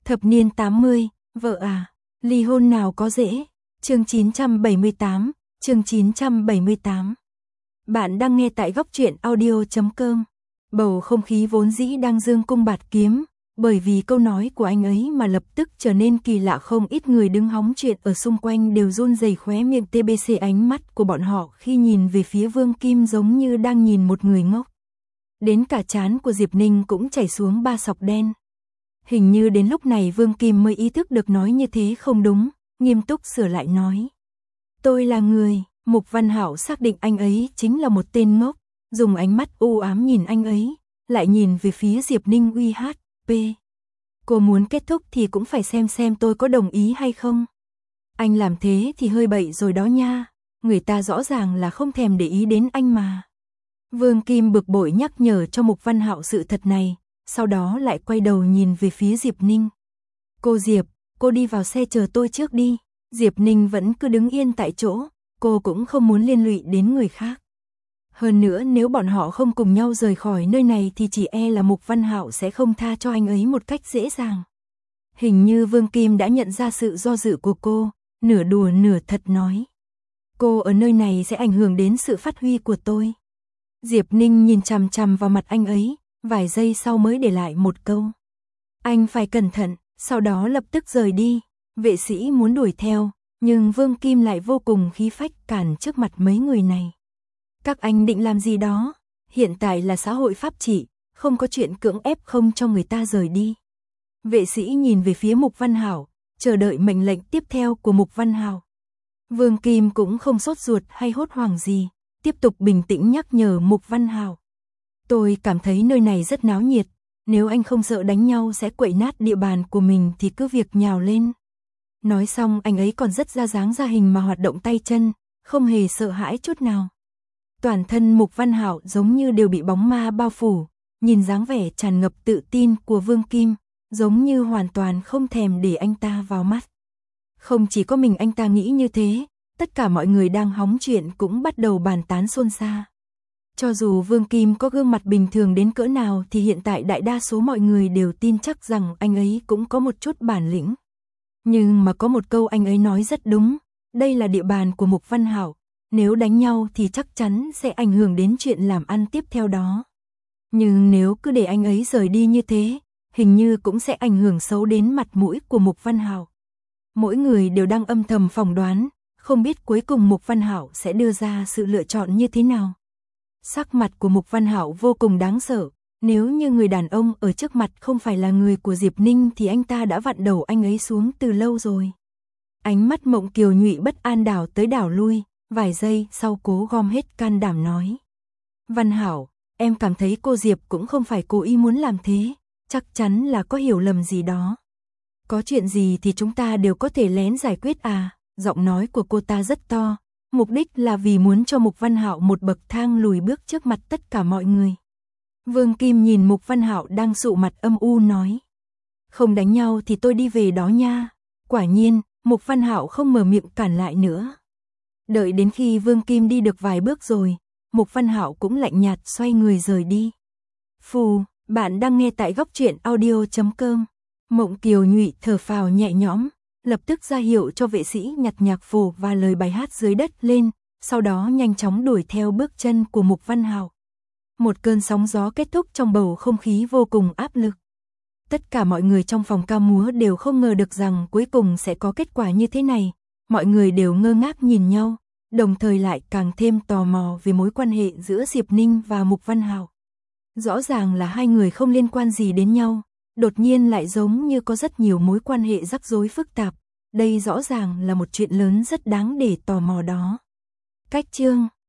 Thập niên 80, vợ à, ly hôn nào có dễ. Chương 978, chương 978. Bạn đang nghe tại góc truyện audio.com. Bầu không khí vốn dĩ đang dương cung bạt kiếm, bởi vì câu nói của anh ấy mà lập tức trở nên kỳ lạ, không ít người đứng hóng chuyện ở xung quanh đều run rẩy khóe miệng TBC, ánh mắt của bọn họ khi nhìn về phía Vương Kim giống như đang nhìn một người ngốc. Đến cả trán của Diệp Ninh cũng chảy xuống ba sọc đen. Hình như đến lúc này Vương Kim mới ý thức được nói như thế không đúng, nghiêm túc sửa lại nói. Tôi là người. Mục Văn Hạo xác định anh ấy chính là một tên ngốc, dùng ánh mắt u ám nhìn anh ấy, lại nhìn về phía Diệp Ninh. UHP. Cô muốn kết thúc thì cũng phải xem tôi có đồng ý hay không. Anh làm thế thì hơi bậy rồi đó nha, người ta rõ ràng là không thèm để ý đến anh mà. Vương Kim bực bội nhắc nhở cho Mục Văn Hạo sự thật này, sau đó lại quay đầu nhìn về phía Diệp Ninh. Cô Diệp, cô đi vào xe chờ tôi trước đi. Diệp Ninh vẫn cứ đứng yên tại chỗ, cô cũng không muốn liên lụy đến người khác. Hơn nữa nếu bọn họ không cùng nhau rời khỏi nơi này thì chỉ e là Mục Văn Hạo sẽ không tha cho anh ấy một cách dễ dàng. Hình như Vương Kim đã nhận ra sự do dự của cô, nửa đùa nửa thật nói. Cô ở nơi này sẽ ảnh hưởng đến sự phát huy của tôi. Diệp Ninh nhìn chằm chằm vào mặt anh ấy, vài giây sau mới để lại một câu. Anh phải cẩn thận, sau đó lập tức rời đi. Vệ sĩ muốn đuổi theo, nhưng Vương Kim lại vô cùng khí phách cản trước mặt mấy người này. Các anh định làm gì đó? Hiện tại là xã hội pháp trị, không có chuyện cưỡng ép không cho người ta rời đi. Vệ sĩ nhìn về phía Mục Văn Hạo, chờ đợi mệnh lệnh tiếp theo của Mục Văn Hạo. Vương Kim cũng không sốt ruột hay hốt hoảng gì, tiếp tục bình tĩnh nhắc nhở Mục Văn Hạo. Tôi cảm thấy nơi này rất náo nhiệt, nếu anh không sợ đánh nhau sẽ quậy nát địa bàn của mình thì cứ việc nhào lên. Nói xong anh ấy còn rất ra dáng ra hình mà hoạt động tay chân, không hề sợ hãi chút nào. Toàn thân Mục Văn Hạo giống như đều bị bóng ma bao phủ, nhìn dáng vẻ tràn ngập tự tin của Vương Kim, giống như hoàn toàn không thèm để anh ta vào mắt. Không chỉ có mình anh ta nghĩ như thế, tất cả mọi người đang hóng chuyện cũng bắt đầu bàn tán xôn xao. Cho dù Vương Kim có gương mặt bình thường đến cỡ nào thì hiện tại đại đa số mọi người đều tin chắc rằng anh ấy cũng có một chút bản lĩnh. Nhưng mà có một câu anh ấy nói rất đúng, đây là địa bàn của Mục Văn Hạo, nếu đánh nhau thì chắc chắn sẽ ảnh hưởng đến chuyện làm ăn tiếp theo đó. Nhưng nếu cứ để anh ấy rời đi như thế, hình như cũng sẽ ảnh hưởng xấu đến mặt mũi của Mục Văn Hạo. Mỗi người đều đang âm thầm phỏng đoán, không biết cuối cùng Mục Văn Hạo sẽ đưa ra sự lựa chọn như thế nào. Sắc mặt của Mục Văn Hạo vô cùng đáng sợ, nếu như người đàn ông ở trước mặt không phải là người của Diệp Ninh thì anh ta đã vặn đầu anh ấy xuống từ lâu rồi. Ánh mắt Mộng Kiều Nhụy bất an đảo tới đảo lui, vài giây sau cố gom hết can đảm nói. Văn Hạo, em cảm thấy cô Diệp cũng không phải cố ý muốn làm thế, chắc chắn là có hiểu lầm gì đó. Có chuyện gì thì chúng ta đều có thể lén giải quyết à, giọng nói của cô ta rất to, mục đích là vì muốn cho Mục Văn Hạo một bậc thang lùi bước trước mặt tất cả mọi người. Vương Kim nhìn Mục Văn Hạo đang sụ mặt âm u nói. Không đánh nhau thì tôi đi về đó nha. Quả nhiên, Mục Văn Hạo không mở miệng cản lại nữa. Đợi đến khi Vương Kim đi được vài bước rồi, Mục Văn Hạo cũng lạnh nhạt xoay người rời đi. Phù, bạn đang nghe tại góc truyện audio.com. Mộng Kiều Nhụy thở phào nhẹ nhõm, lập tức ra hiệu cho vệ sĩ nhặt nhạc phổ và lời bài hát dưới đất lên, sau đó nhanh chóng đuổi theo bước chân của Mục Văn Hạo. Một cơn sóng gió kết thúc trong bầu không khí vô cùng áp lực. Tất cả mọi người trong phòng ca múa đều không ngờ được rằng cuối cùng sẽ có kết quả như thế này. Mọi người đều ngơ ngác nhìn nhau, đồng thời lại càng thêm tò mò về mối quan hệ giữa Diệp Ninh và Mục Văn Hạo. Rõ ràng là hai người không liên quan gì đến nhau, đột nhiên lại giống như có rất nhiều mối quan hệ rắc rối phức tạp. Đây rõ ràng là một chuyện lớn rất đáng để tò mò đó. Cách chương